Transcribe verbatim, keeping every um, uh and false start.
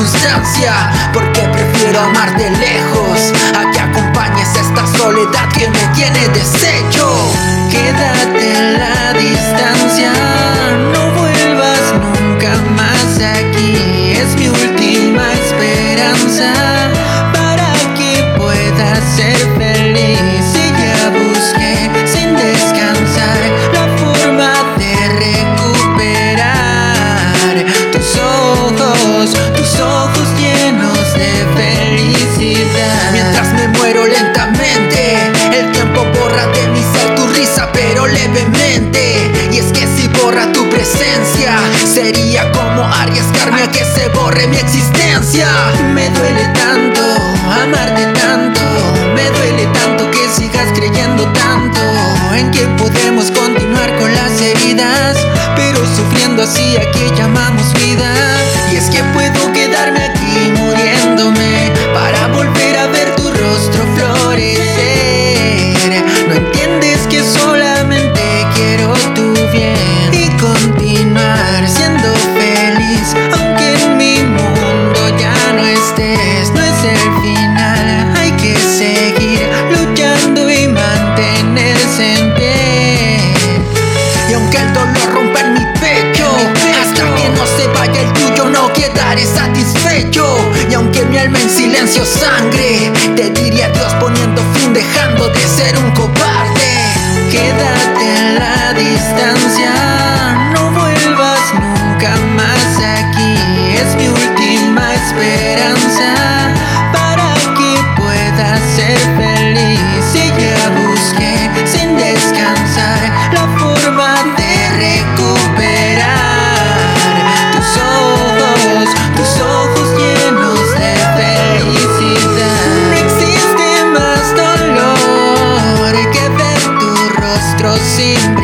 circunstancia, porque prefiero amarte lejos a que acompañes esta soledad que me tiene deshecho. Quédate en la distancia, no vuelvas nunca más aquí. Es mi última esperanza para que puedas ser feliz. Y ya busqué sin descansar la forma de recuperar tus ojos, tus ojos llenos de felicidad. Mientras me muero lentamente, el tiempo borra de mi ser tu risa, pero levemente. Y es que si borra tu presencia, sería como arriesgarme a que se borre mi existencia. Me duele tanto amarte tanto, me duele tanto que sigas creyendo tanto en que podemos continuar con las heridas, pero sufriendo así a que llamamos vida. Y es que puedo quedarme aquí muriéndome para volver a ver tu rostro florecer. No entiendes que solamente quiero tu bien y continuar siendo feliz, aunque en mi mundo ya no estés. No es el final, hay que seguir luchando y mantenerse en pie. Y aunque el dolor rompa en mi pecho, hasta que no se vaya el tuyo no quedaré satisfecho. Y aunque mi alma en silencio sangre, te diría adiós poniendo fin, dejando de ser un cobarde. Quédate en la distancia, no vuelvas nunca más aquí. Es mi última esperanza para que puedas ser feliz. Y ya busqué sin descansar la forma de recuperar tus ojos, tus ojos llenos de felicidad. No existe más dolor que ver tu rostro sin